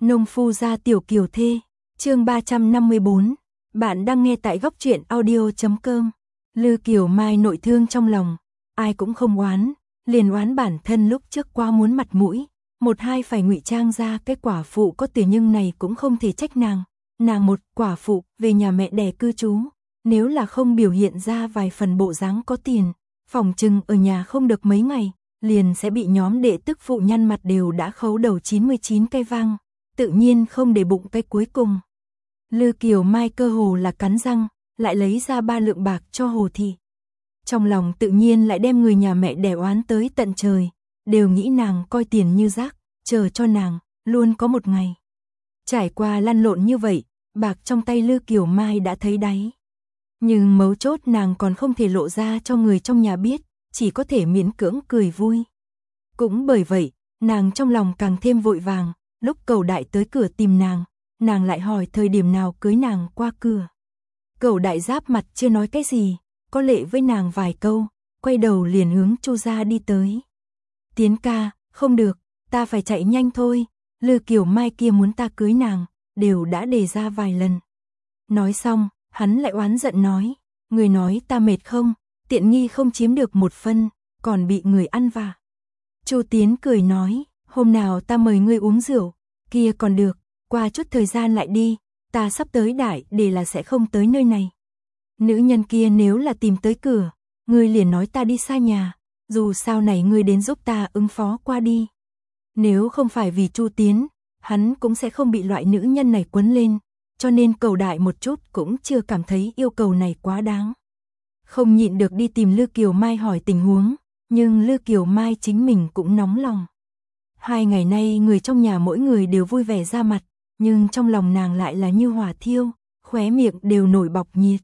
Nông phu gia tiểu kiều thê, chương 354. Bạn đang nghe tại góc truyện audio.com. Lư Kiều Mai nội thương trong lòng, ai cũng không oán, liền oán bản thân lúc trước quá muốn mặt mũi, một hai phải ngụy trang ra cái quả phụ có tiền, nhưng này cũng không thể trách nàng. Nàng một quả phụ về nhà mẹ đẻ cư trú, nếu là không biểu hiện ra vài phần bộ dáng có tiền, phỏng chừng ở nhà không được mấy ngày, liền sẽ bị nhóm đệ tức phụ nhăn mặt đều đã khấu đầu 99 cây vang, tự nhiên không để bụng cái cuối cùng. Lư Kiều Mai cơ hồ là cắn răng, lại lấy ra 3 lượng bạc cho Hồ Thị. Trong lòng tự nhiên lại đem người nhà mẹ đẻ oán tới tận trời, đều nghĩ nàng coi tiền như rác, chờ cho nàng, luôn có một ngày. Trải qua lăn lộn như vậy, bạc trong tay Lư Kiều Mai đã thấy đáy. Nhưng mấu chốt nàng còn không thể lộ ra cho người trong nhà biết, chỉ có thể miễn cưỡng cười vui. Cũng bởi vậy, nàng trong lòng càng thêm vội vàng, lúc Cẩu Đại tới cửa tìm nàng lại hỏi thời điểm nào cưới nàng qua cửa. Cẩu Đại giáp mặt chưa nói cái gì, có lệ với nàng vài câu, quay đầu liền hướng Chu gia đi tới. Tiến ca, không được, ta phải chạy nhanh thôi, Lư Kiều Mai kia muốn ta cưới nàng, đều đã đề ra vài lần. Nói xong, hắn lại oán giận nói, người nói ta mệt không, tiện nghi không chiếm được một phân, còn bị người ăn vạ. Chu Tiến cười nói, hôm nào ta mời ngươi uống rượu, kia còn được, qua chút thời gian lại đi, ta sắp tới Đại Đề là sẽ không tới nơi này. Nữ nhân kia nếu là tìm tới cửa, ngươi liền nói ta đi xa nhà, dù sao này ngươi đến giúp ta ứng phó qua đi. Nếu không phải vì Chu Tiến, hắn cũng sẽ không bị loại nữ nhân này quấn lên, cho nên Cẩu Đại một chút cũng chưa cảm thấy yêu cầu này quá đáng. Không nhịn được đi tìm Lư Kiều Mai hỏi tình huống, nhưng Lư Kiều Mai chính mình cũng nóng lòng. 2 ngày nay người trong nhà mỗi người đều vui vẻ ra mặt, nhưng trong lòng nàng lại là như hỏa thiêu, khóe miệng đều nổi bọc nhiệt.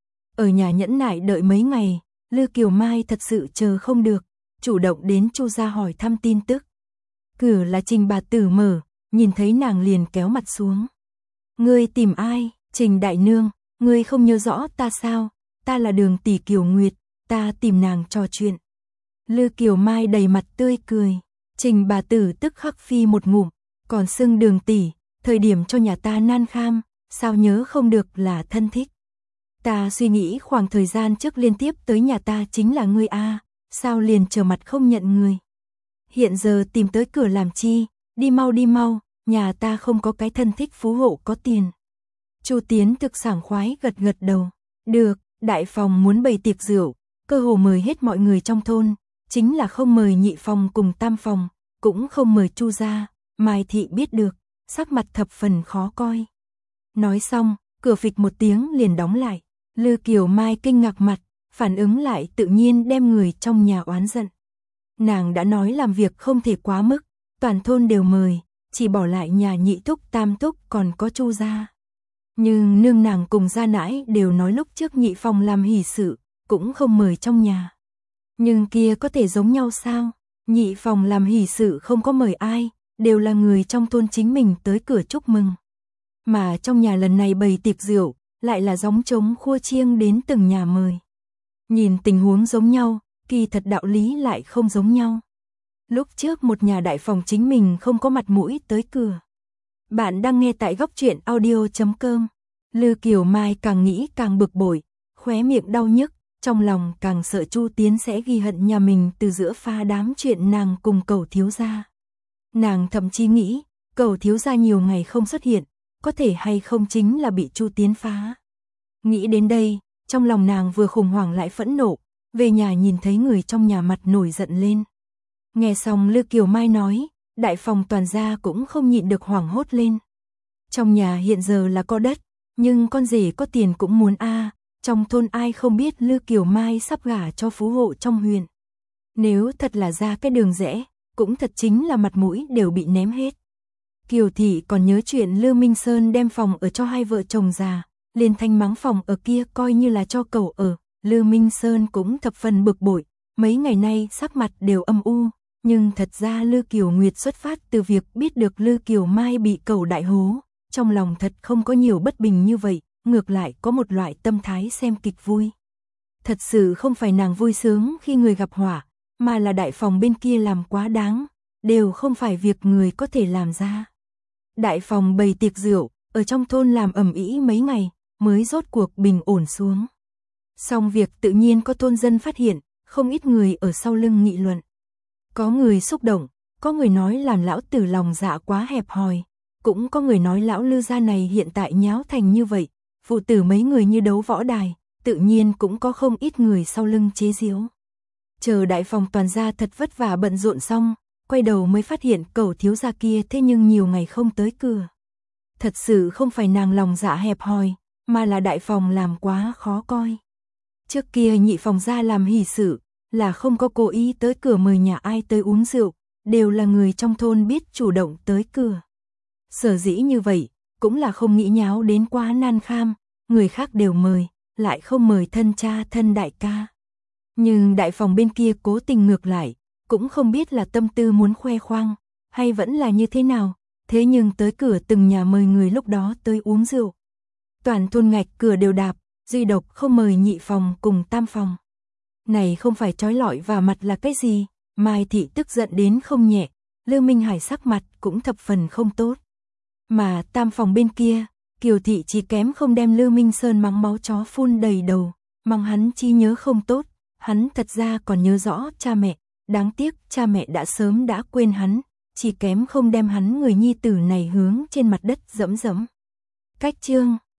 Ở nhà nhẫn nại đợi mấy ngày, Lư Kiều Mai thật sự chờ không được, chủ động đến Chu gia hỏi thăm tin tức. Cửa là Trình bà tử mở, nhìn thấy nàng liền kéo mặt xuống. Ngươi tìm ai? Trình đại nương, ngươi không nhớ rõ ta sao? Ta là Đường tỷ Kiều Nguyệt, ta tìm nàng trò chuyện. Lư Kiều Mai đầy mặt tươi cười, Trình bà tử tức khắc phi một ngụm, còn xưng Đường tỷ, thời điểm cho nhà ta nan kham, sao nhớ không được là thân thích. Ta suy nghĩ khoảng thời gian trước liên tiếp tới nhà ta chính là ngươi a, sao liền trở mặt không nhận người. Hiện giờ tìm tới cửa làm chi, đi mau, nhà ta không có cái thân thích phú hộ có tiền. Chu Tiến thực sảng khoái gật gật đầu, được, đại phòng muốn bày tiệc rượu, cơ hồ mời hết mọi người trong thôn, chính là không mời nhị phòng cùng tam phòng, cũng không mời Chu gia. Mai Thị biết được, sắc mặt thập phần khó coi. Nói xong, cửa phịch một tiếng liền đóng lại. Lư Kiều Mai kinh ngạc mặt, phản ứng lại tự nhiên đem người trong nhà oán giận. Nàng đã nói làm việc không thể quá mức, toàn thôn đều mời, chỉ bỏ lại nhà nhị thúc tam thúc còn có Chu gia. Nhưng nương nàng cùng gia nãi đều nói lúc trước nhị phòng làm hỷ sự, cũng không mời trong nhà. Nhưng kia có thể giống nhau sao? Nhị phòng làm hỷ sự không có mời ai, đều là người trong thôn chính mình tới cửa chúc mừng. Mà trong nhà lần này bày tiệc rượu, lại là gióng trống khua chiêng đến từng nhà mời. Nhìn tình huống giống nhau, kỳ thật đạo lý lại không giống nhau. Lúc trước một nhà đại phòng chính mình không có mặt mũi tới cửa. Bạn đang nghe tại góc truyện audio.com. Lư Kiều Mai càng nghĩ càng bực bội, khóe miệng đau nhức, trong lòng càng sợ Chu Tiến sẽ ghi hận nhà mình từ giữa pha đám chuyện nàng cùng Cẩu thiếu gia. Nàng thậm chí nghĩ, Cẩu thiếu gia nhiều ngày không xuất hiện, có thể hay không chính là bị Chu Tiến phá. Nghĩ đến đây, trong lòng nàng vừa khủng hoảng lại phẫn nộ, về nhà nhìn thấy người trong nhà mặt nổi giận lên. Nghe xong Lư Kiều Mai nói, đại phòng toàn gia cũng không nhịn được hoảng hốt lên. Trong nhà hiện giờ là có đất, nhưng con rể có tiền cũng muốn a, trong thôn ai không biết Lư Kiều Mai sắp gả cho phú hộ trong huyện. Nếu thật là ra cái đường rẽ, cũng thật chính là mặt mũi đều bị ném hết. Kiều Thị còn nhớ chuyện Lư Minh Sơn đem phòng ở cho hai vợ chồng già, liền thanh mắng phòng ở kia coi như là cho Cẩu ở. Lư Minh Sơn cũng thập phần bực bội, mấy ngày nay sắc mặt đều âm u, nhưng thật ra Lư Kiều Nguyệt xuất phát từ việc biết được Lư Kiều Mai bị Cẩu đại hố, trong lòng thật không có nhiều bất bình như vậy, ngược lại có một loại tâm thái xem kịch vui. Thật sự không phải nàng vui sướng khi người gặp họa, mà là đại phòng bên kia làm quá đáng, đều không phải việc người có thể làm ra. Đại phòng bày tiệc rượu, ở trong thôn làm ầm ĩ mấy ngày, mới rốt cuộc bình ổn xuống. Xong việc tự nhiên có thôn dân phát hiện, không ít người ở sau lưng nghị luận. Có người xúc động, có người nói làm lão tử lòng dạ quá hẹp hòi, cũng có người nói lão Lư gia này hiện tại nháo thành như vậy, phụ tử mấy người như đấu võ đài, tự nhiên cũng có không ít người sau lưng chế giễu. Chờ đại phòng toàn gia thật vất vả bận rộn xong, quay đầu mới phát hiện cậu thiếu gia kia thế nhưng nhiều ngày không tới cửa. Thật sự không phải nàng lòng dạ hẹp hòi, mà là đại phòng làm quá khó coi. Trước kia nhị phòng gia làm hỷ sự, là không có cố ý tới cửa mời nhà ai tới uống rượu, đều là người trong thôn biết chủ động tới cửa. Sở dĩ như vậy, cũng là không nghĩ nháo đến quá nan kham, người khác đều mời, lại không mời thân cha thân đại ca. Nhưng đại phòng bên kia cố tình ngược lại, cũng không biết là tâm tư muốn khoe khoang, hay vẫn là như thế nào, thế nhưng tới cửa từng nhà mời người lúc đó tới uống rượu. Toàn thôn ngạch cửa đều đạp, duy độc không mời nhị phòng cùng tam phòng. Này không phải trói lọi vào mặt là cái gì, Mai Thị tức giận đến không nhẹ, Lư Minh Hải sắc mặt cũng thập phần không tốt. Mà tam phòng bên kia, Kiều Thị chỉ kém không đem Lư Minh Sơn mắng máu chó phun đầy đầu, mắng hắn trí nhớ không tốt, hắn thật ra còn nhớ rõ cha mẹ, đáng tiếc cha mẹ đã sớm đã quên hắn, chỉ kém không đem hắn người nhi tử này hướng trên mặt đất dẫm dẫm. Cách chương